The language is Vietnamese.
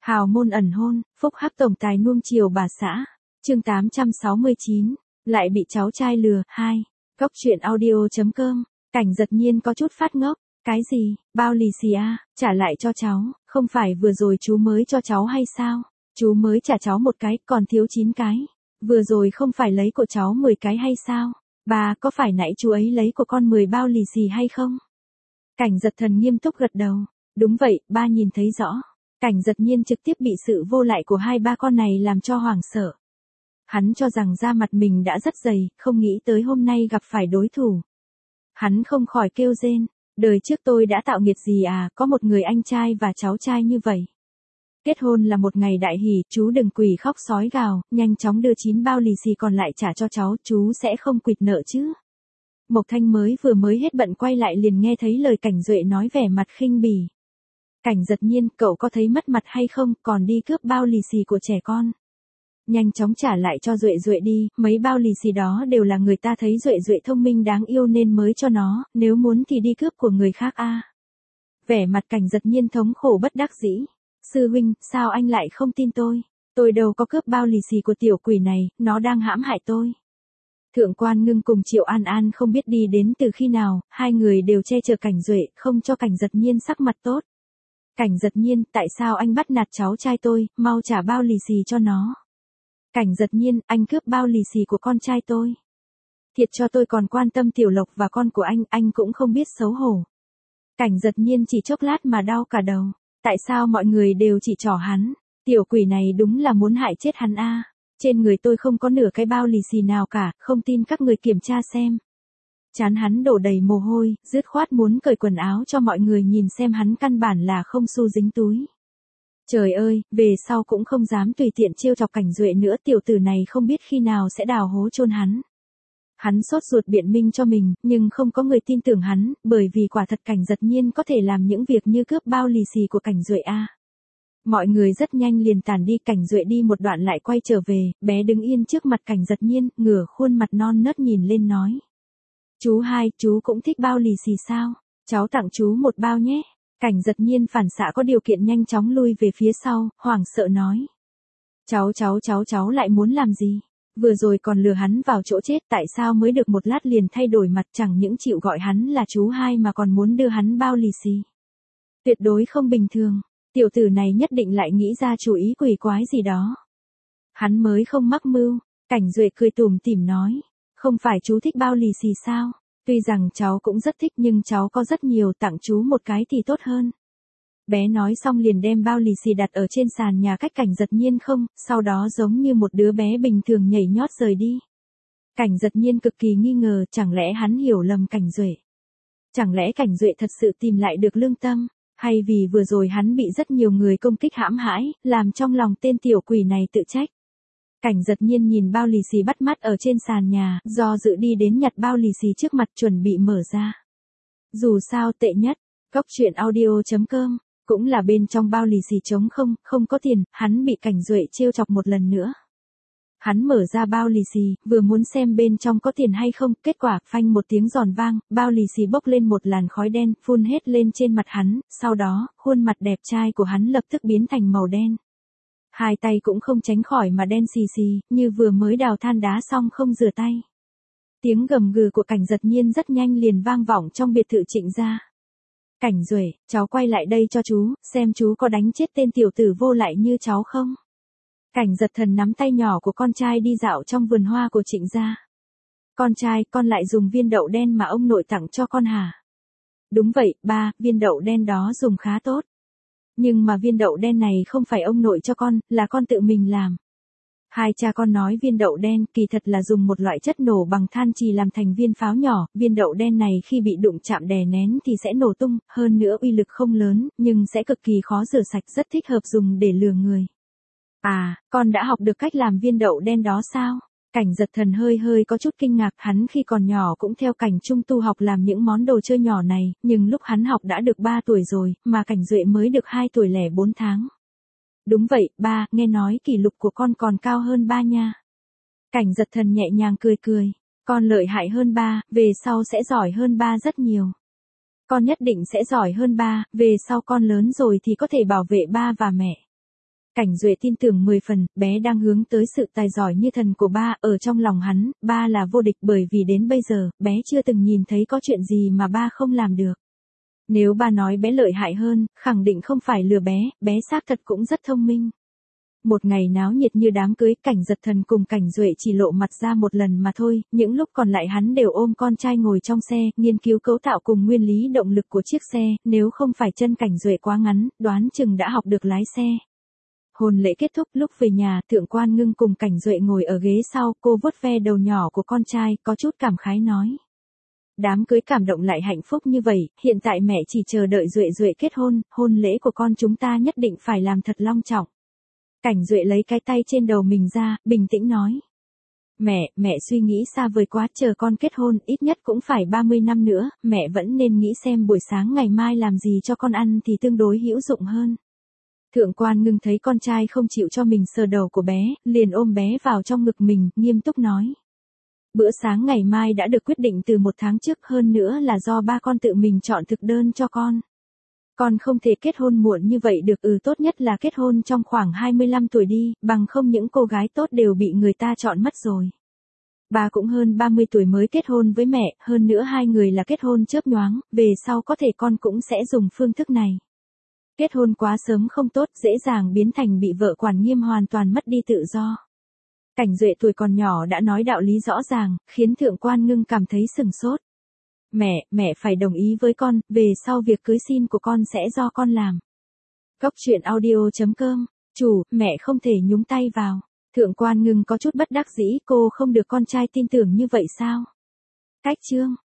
Hào môn ẩn hôn, phúc hắc tổng tài nuông chiều bà xã. Chương 869, lại bị cháu trai lừa. 2. Cốc truyện audio.com. Cảnh giật nhiên có chút phát ngốc. Cái gì, bao lì xì à, trả lại cho cháu, không phải vừa rồi chú mới cho cháu hay sao? Chú mới trả cháu một cái, còn thiếu 9 cái. Vừa rồi không phải lấy của cháu 10 cái hay sao? Bà, có phải nãy chú ấy lấy của con 10 bao lì xì hay không? Cảnh giật thần nghiêm túc gật đầu. Đúng vậy, ba nhìn thấy rõ. Cảnh giật nhiên trực tiếp bị sự vô lại của hai ba con này làm cho hoảng sợ. Hắn cho rằng da mặt mình đã rất dày, không nghĩ tới hôm nay gặp phải đối thủ. Hắn không khỏi kêu rên, đời trước tôi đã tạo nghiệt gì à, có một người anh trai và cháu trai như vậy. Kết hôn là một ngày đại hỷ, chú đừng quỳ khóc sói gào, nhanh chóng đưa 9 bao lì xì còn lại trả cho cháu, chú sẽ không quỵt nợ chứ. Mộc Thanh vừa mới hết bận quay lại liền nghe thấy lời Cảnh Duệ nói vẻ mặt khinh bỉ. Cảnh giật nhiên, cậu có thấy mất mặt hay không, còn đi cướp bao lì xì của trẻ con. Nhanh chóng trả lại cho Duệ Duệ đi, mấy bao lì xì đó đều là người ta thấy Duệ Duệ thông minh đáng yêu nên mới cho nó, nếu muốn thì đi cướp của người khác a. Vẻ mặt Cảnh giật nhiên thống khổ bất đắc dĩ. Sư huynh, sao anh lại không tin tôi? Tôi đâu có cướp bao lì xì của tiểu quỷ này, nó đang hãm hại tôi. Thượng Quan Ngưng cùng Triệu An An không biết đi đến từ khi nào, hai người đều che chở Cảnh Duệ, không cho Cảnh giật nhiên sắc mặt tốt. Cảnh giật nhiên, tại sao anh bắt nạt cháu trai tôi, mau trả bao lì xì cho nó. Cảnh giật nhiên, anh cướp bao lì xì của con trai tôi. Thiệt cho tôi còn quan tâm Tiểu Lộc và con của anh cũng không biết xấu hổ. Cảnh giật nhiên chỉ chốc lát mà đau cả đầu. Tại sao mọi người đều chỉ trỏ hắn? Tiểu quỷ này đúng là muốn hại chết hắn a. Trên người tôi không có nửa cái bao lì xì nào cả, không tin các người kiểm tra xem. Trán hắn đổ đầy mồ hôi, dứt khoát muốn cởi quần áo cho mọi người nhìn xem hắn căn bản là không xu dính túi. Trời ơi, về sau cũng không dám tùy tiện trêu chọc Cảnh Duệ nữa, tiểu tử này không biết khi nào sẽ đào hố chôn hắn. Hắn sốt ruột biện minh cho mình, nhưng không có người tin tưởng hắn, bởi vì quả thật Cảnh giật nhiên có thể làm những việc như cướp bao lì xì của Cảnh Duệ a. Mọi người rất nhanh liền tản đi, Cảnh Duệ đi một đoạn lại quay trở về, bé đứng yên trước mặt Cảnh giật nhiên, ngửa khuôn mặt non nớt nhìn lên nói. Chú hai, chú cũng thích bao lì xì sao? Cháu tặng chú một bao nhé. Cảnh giật nhiên phản xạ có điều kiện nhanh chóng lui về phía sau, hoảng sợ nói. Cháu lại muốn làm gì? Vừa rồi còn lừa hắn vào chỗ chết, tại sao mới được một lát liền thay đổi mặt, chẳng những chịu gọi hắn là chú hai mà còn muốn đưa hắn bao lì xì. Tuyệt đối không bình thường, tiểu tử này nhất định lại nghĩ ra chủ ý quỷ quái gì đó. Hắn mới không mắc mưu. Cảnh Duệ cười tủm tỉm nói. Không phải chú thích bao lì xì sao? Tuy rằng cháu cũng rất thích nhưng cháu có rất nhiều, tặng chú một cái thì tốt hơn. Bé nói xong liền đem bao lì xì đặt ở trên sàn nhà cách Cảnh giật nhiên không, sau đó giống như một đứa bé bình thường nhảy nhót rời đi. Cảnh giật nhiên cực kỳ nghi ngờ, chẳng lẽ hắn hiểu lầm Cảnh Duệ? Chẳng lẽ Cảnh Duệ thật sự tìm lại được lương tâm, hay vì vừa rồi hắn bị rất nhiều người công kích hãm hãi, làm trong lòng tên tiểu quỷ này tự trách? Cảnh giật nhiên nhìn bao lì xì bắt mắt ở trên sàn nhà, do dự đi đến nhặt bao lì xì trước mặt chuẩn bị mở ra. Dù sao tệ nhất, Cốc truyện audio.com, cũng là bên trong bao lì xì trống không, không có tiền, hắn bị Cảnh Duệ trêu chọc một lần nữa. Hắn mở ra bao lì xì, vừa muốn xem bên trong có tiền hay không, kết quả, phanh một tiếng giòn vang, bao lì xì bốc lên một làn khói đen, phun hết lên trên mặt hắn, sau đó, khuôn mặt đẹp trai của hắn lập tức biến thành màu đen. Hai tay cũng không tránh khỏi mà đen xì xì, như vừa mới đào than đá xong không rửa tay. Tiếng gầm gừ của Cảnh giật nhiên rất nhanh liền vang vọng trong biệt thự Trịnh gia. Cảnh Duệ, cháu quay lại đây cho chú, xem chú có đánh chết tên tiểu tử vô lại như cháu không? Cảnh giật thần nắm tay nhỏ của con trai đi dạo trong vườn hoa của Trịnh gia. Con trai, con lại dùng viên đậu đen mà ông nội tặng cho con hả? Đúng vậy, ba, viên đậu đen đó dùng khá tốt. Nhưng mà viên đậu đen này không phải ông nội cho con, là con tự mình làm. Hai cha con nói viên đậu đen kỳ thật là dùng một loại chất nổ bằng than trì làm thành viên pháo nhỏ, viên đậu đen này khi bị đụng chạm đè nén thì sẽ nổ tung, hơn nữa uy lực không lớn, nhưng sẽ cực kỳ khó rửa sạch, rất thích hợp dùng để lừa người. À, con đã học được cách làm viên đậu đen đó sao? Cảnh giật thần hơi có chút kinh ngạc, hắn khi còn nhỏ cũng theo Cảnh Trung Tu học làm những món đồ chơi nhỏ này, nhưng lúc hắn học đã được 3 tuổi rồi, mà Cảnh Duệ mới được 2 tuổi lẻ 4 tháng. Đúng vậy, ba, nghe nói kỷ lục của con còn cao hơn ba nha. Cảnh giật thần nhẹ nhàng cười, con lợi hại hơn ba, về sau sẽ giỏi hơn ba rất nhiều. Con nhất định sẽ giỏi hơn ba, về sau con lớn rồi thì có thể bảo vệ ba và mẹ. Cảnh Duệ tin tưởng 10 phần, bé đang hướng tới sự tài giỏi như thần của ba, ở trong lòng hắn, ba là vô địch bởi vì đến bây giờ, bé chưa từng nhìn thấy có chuyện gì mà ba không làm được. Nếu ba nói bé lợi hại hơn, khẳng định không phải lừa bé xác thật cũng rất thông minh. Một ngày náo nhiệt như đám cưới, Cảnh Giật Thần cùng Cảnh Duệ chỉ lộ mặt ra một lần mà thôi, những lúc còn lại hắn đều ôm con trai ngồi trong xe, nghiên cứu cấu tạo cùng nguyên lý động lực của chiếc xe, nếu không phải chân Cảnh Duệ quá ngắn, đoán chừng đã học được lái xe. Hôn lễ kết thúc, lúc về nhà, Thượng Quan Ngưng cùng Cảnh Duệ ngồi ở ghế sau, cô vuốt ve đầu nhỏ của con trai, có chút cảm khái nói. Đám cưới cảm động lại hạnh phúc như vậy, hiện tại mẹ chỉ chờ đợi Duệ kết hôn, hôn lễ của con chúng ta nhất định phải làm thật long trọng. Cảnh Duệ lấy cái tay trên đầu mình ra, bình tĩnh nói. Mẹ suy nghĩ xa vời quá, chờ con kết hôn, ít nhất cũng phải 30 năm nữa, mẹ vẫn nên nghĩ xem buổi sáng ngày mai làm gì cho con ăn thì tương đối hữu dụng hơn. Thượng Quan Ngưng thấy con trai không chịu cho mình sờ đầu của bé, liền ôm bé vào trong ngực mình, nghiêm túc nói. Bữa sáng ngày mai đã được quyết định từ 1 tháng trước, hơn nữa là do ba con tự mình chọn thực đơn cho con. Con không thể kết hôn muộn như vậy được, tốt nhất là kết hôn trong khoảng 25 tuổi đi, bằng không những cô gái tốt đều bị người ta chọn mất rồi. Ba cũng hơn 30 tuổi mới kết hôn với mẹ, hơn nữa hai người là kết hôn chớp nhoáng, về sau có thể con cũng sẽ dùng phương thức này. Kết hôn quá sớm không tốt, dễ dàng biến thành bị vợ quản nghiêm, hoàn toàn mất đi tự do. Cảnh Duệ tuổi còn nhỏ đã nói đạo lý rõ ràng, khiến Thượng Quan Ngưng cảm thấy sừng sốt. Mẹ phải đồng ý với con, về sau việc cưới xin của con sẽ do con làm. Cốc truyện audio.com, chủ, mẹ không thể nhúng tay vào. Thượng Quan Ngưng có chút bất đắc dĩ, cô không được con trai tin tưởng như vậy sao? Cách chương